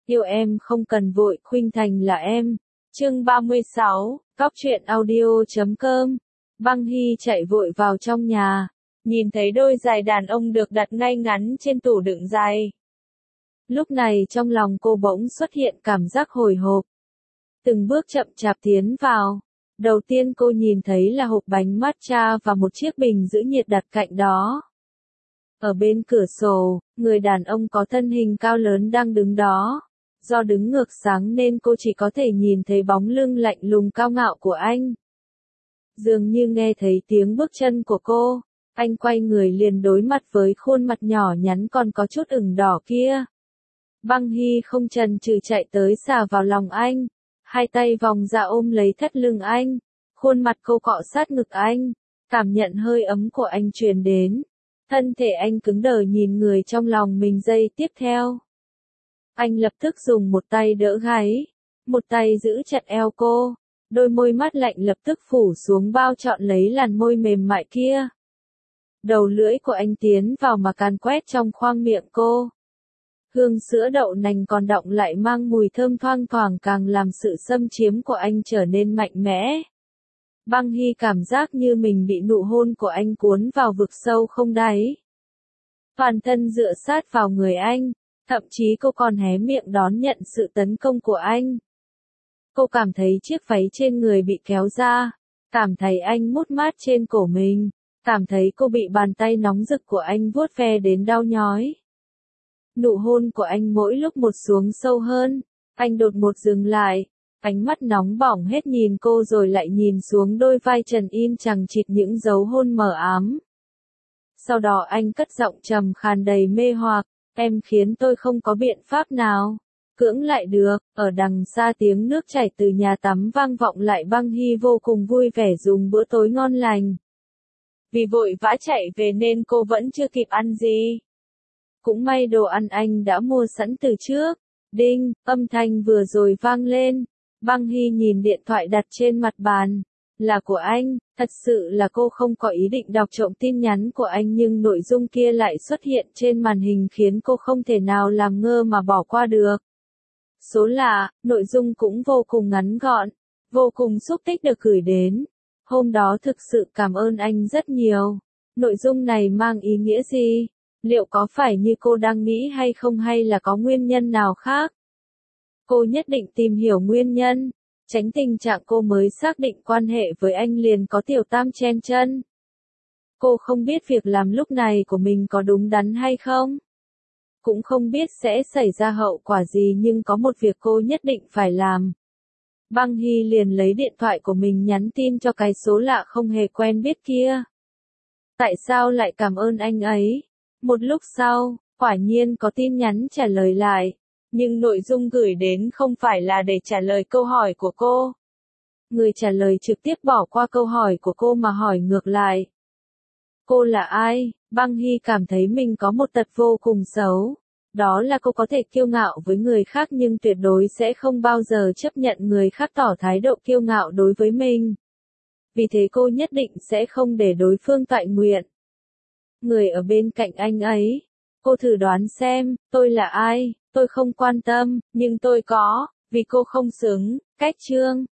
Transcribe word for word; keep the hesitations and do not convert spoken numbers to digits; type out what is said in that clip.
Yêu em không cần vội, khuynh thành là em. Chương ba mươi sáu, Cóc truyện audio chấm com. Băng Hy chạy vội vào trong nhà, nhìn thấy đôi giày đàn ông được đặt ngay ngắn trên tủ đựng giày. Lúc này trong lòng cô bỗng xuất hiện cảm giác hồi hộp. Từng bước chậm chạp tiến vào. Đầu tiên cô nhìn thấy là hộp bánh matcha và một chiếc bình giữ nhiệt đặt cạnh đó. Ở bên cửa sổ, người đàn ông có thân hình cao lớn đang đứng đó. Do đứng ngược sáng nên cô chỉ có thể nhìn thấy bóng lưng lạnh lùng cao ngạo của anh. Dường như nghe thấy tiếng bước chân của cô, anh quay người liền đối mặt với khuôn mặt nhỏ nhắn còn có chút ửng đỏ kia. Băng Hy không chần chừ chạy tới xà vào lòng anh, hai tay vòng ra ôm lấy thắt lưng anh, khuôn mặt cô cọ sát ngực anh, cảm nhận hơi ấm của anh truyền đến. Thân thể anh cứng đờ nhìn người trong lòng mình giây tiếp theo. Anh lập tức dùng một tay đỡ gáy, một tay giữ chặt eo cô, đôi môi mắt lạnh lập tức phủ xuống bao trọn lấy làn môi mềm mại kia. Đầu lưỡi của anh tiến vào mà càn quét trong khoang miệng cô. Hương sữa đậu nành còn đọng lại mang mùi thơm thoang thoảng càng làm sự xâm chiếm của anh trở nên mạnh mẽ. Băng Hy cảm giác như mình bị nụ hôn của anh cuốn vào vực sâu không đáy. Toàn thân dựa sát vào người anh, thậm chí cô còn hé miệng đón nhận sự tấn công của anh. Cô cảm thấy chiếc váy trên người bị kéo ra, cảm thấy anh mút mát trên cổ mình, cảm thấy cô bị bàn tay nóng rực của anh vuốt ve đến đau nhói. Nụ hôn của anh mỗi lúc một xuống sâu hơn, anh đột ngột dừng lại, ánh mắt nóng bỏng hết nhìn cô rồi lại nhìn xuống đôi vai trần in chằng chịt những dấu hôn mờ ám. Sau đó anh cất giọng trầm khàn đầy mê hoặc, em khiến tôi không có biện pháp nào cưỡng lại được. Ở đằng xa tiếng nước chảy từ nhà tắm vang vọng lại. Băng Hy vô cùng vui vẻ dùng bữa tối ngon lành. Vì vội vã chạy về nên cô vẫn chưa kịp ăn gì. Cũng may đồ ăn anh đã mua sẵn từ trước. Đinh, âm thanh vừa rồi vang lên. Băng Hy nhìn điện thoại đặt trên mặt bàn. Là của anh, thật sự là cô không có ý định đọc trộm tin nhắn của anh nhưng nội dung kia lại xuất hiện trên màn hình khiến cô không thể nào làm ngơ mà bỏ qua được. Số lạ, nội dung cũng vô cùng ngắn gọn, vô cùng xúc tích được gửi đến. Hôm đó thực sự cảm ơn anh rất nhiều. Nội dung này mang ý nghĩa gì? Liệu có phải như cô đang nghĩ hay không hay là có nguyên nhân nào khác? Cô nhất định tìm hiểu nguyên nhân, tránh tình trạng cô mới xác định quan hệ với anh liền có tiểu tam chen chân. Cô không biết việc làm lúc này của mình có đúng đắn hay không. Cũng không biết sẽ xảy ra hậu quả gì nhưng có một việc cô nhất định phải làm. Băng Hy liền lấy điện thoại của mình nhắn tin cho cái số lạ không hề quen biết kia. Tại sao lại cảm ơn anh ấy? Một lúc sau, quả nhiên có tin nhắn trả lời lại. Nhưng nội dung gửi đến không phải là để trả lời câu hỏi của cô. Người trả lời trực tiếp bỏ qua câu hỏi của cô mà hỏi ngược lại. Cô là ai? Băng Hy cảm thấy mình có một tật vô cùng xấu. Đó là cô có thể kiêu ngạo với người khác nhưng tuyệt đối sẽ không bao giờ chấp nhận người khác tỏ thái độ kiêu ngạo đối với mình. Vì thế cô nhất định sẽ không để đối phương toại nguyện. Người ở bên cạnh anh ấy. Cô thử đoán xem, tôi là ai? Tôi không quan tâm, nhưng tôi có, vì cô không xứng. Cách chương